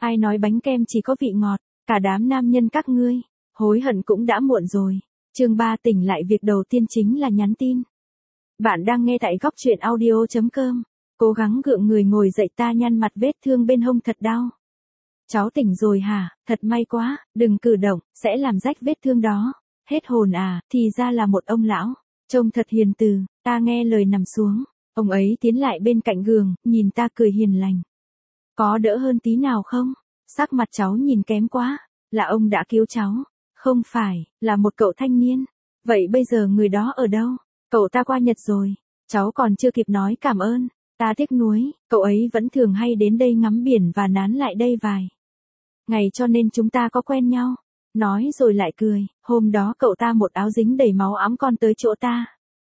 Ai nói bánh kem chỉ có vị ngọt, cả đám nam nhân các ngươi, hối hận cũng đã muộn rồi. Chương 3 tỉnh lại việc đầu tiên chính là nhắn tin. Bạn đang nghe tại góc truyện audio.com. Cố gắng gượng người ngồi dậy, ta nhăn mặt, vết thương bên hông thật đau. Cháu tỉnh rồi hả? Thật may quá, đừng cử động, sẽ làm rách vết thương đó. Hết hồn à? Thì ra là một ông lão, trông thật hiền từ. Ta nghe lời nằm xuống. Ông ấy tiến lại bên cạnh giường, nhìn ta cười hiền lành. Có đỡ hơn tí nào không? Sắc mặt cháu nhìn kém quá. Là ông đã cứu cháu. Không phải, là một cậu thanh niên. Vậy bây giờ người đó ở đâu? Cậu ta qua Nhật rồi. Cháu còn chưa kịp nói cảm ơn. Ta tiếc nuối, cậu ấy vẫn thường hay đến đây ngắm biển và nán lại đây vài ngày, cho nên chúng ta có quen nhau. Nói rồi lại cười. Hôm đó cậu ta một áo dính đầy máu ẵm con tới chỗ ta.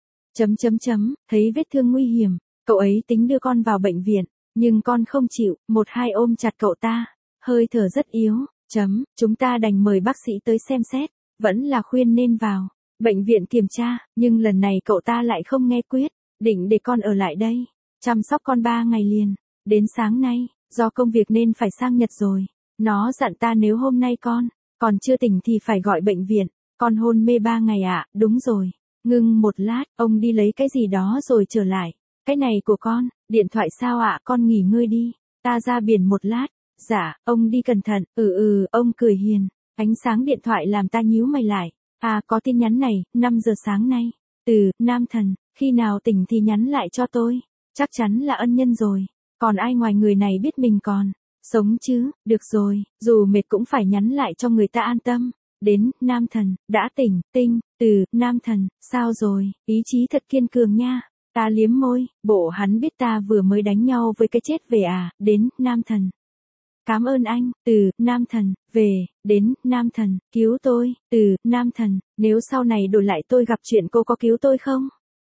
Thấy vết thương nguy hiểm, cậu ấy tính đưa con vào bệnh viện, nhưng con không chịu, một hai ôm chặt cậu ta, hơi thở rất yếu. Chúng ta đành mời bác sĩ tới xem xét, vẫn là khuyên nên vào bệnh viện kiểm tra, nhưng lần này cậu ta lại không nghe quyết, định để con ở lại đây, chăm sóc con 3 ngày liền. Đến sáng nay, do công việc nên phải sang Nhật rồi. Nó dặn ta nếu hôm nay con còn chưa tỉnh thì phải gọi bệnh viện. Con hôn mê 3 ngày ạ? Đúng rồi. Ngưng một lát, ông đi lấy cái gì đó rồi trở lại. Cái này của con. Điện thoại sao ạ? Con nghỉ ngơi đi. Ta ra biển một lát. Dạ, ông đi cẩn thận. Ông cười hiền. Ánh sáng điện thoại làm ta nhíu mày lại. À, có tin nhắn này, 5 giờ sáng nay. Từ Nam Thần, khi nào tỉnh thì nhắn lại cho tôi. Chắc chắn là ân nhân rồi. Còn ai ngoài người này biết mình còn sống chứ? Được rồi, dù mệt cũng phải nhắn lại cho người ta an tâm. Đến Nam Thần, đã tỉnh, từ Nam Thần, sao rồi? Ý chí thật kiên cường nha. Ta liếm môi, bộ hắn biết ta vừa mới đánh nhau với cái chết về à? Đến Nam Thần. Cảm ơn anh. Từ Nam Thần, về. Đến Nam Thần, cứu tôi. Từ Nam Thần, nếu sau này đổi lại tôi gặp chuyện cô có cứu tôi không?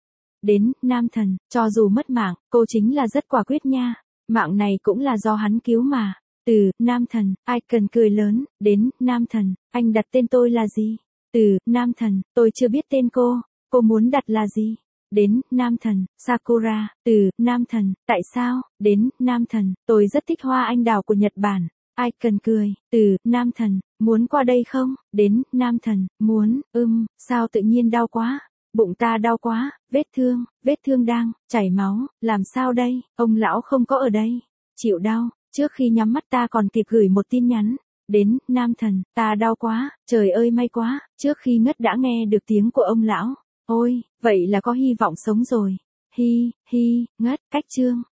Đến Nam Thần, cho dù mất mạng, cô chính là rất quả quyết nha. Mạng này cũng là do hắn cứu mà. Từ Nam Thần, ai cần cười lớn. Đến Nam Thần, anh đặt tên tôi là gì? Từ Nam Thần, tôi chưa biết tên cô muốn đặt là gì? Đến Nam Thần, Sakura. Từ Nam Thần, tại sao? Đến Nam Thần, tôi rất thích hoa anh đào của Nhật Bản. Ai cần cười. Từ Nam Thần, muốn qua đây không? Đến Nam Thần, muốn. Sao tự nhiên đau quá? Bụng ta đau quá, vết thương đang chảy máu, làm sao đây? Ông lão không có ở đây. Chịu đau. Trước khi nhắm mắt ta còn kịp gửi một tin nhắn. Đến Nam Thần, ta đau quá, trời ơi may quá, trước khi ngất đã nghe được tiếng của ông lão. Ôi, vậy là có hy vọng sống rồi. Ngất, cách chương.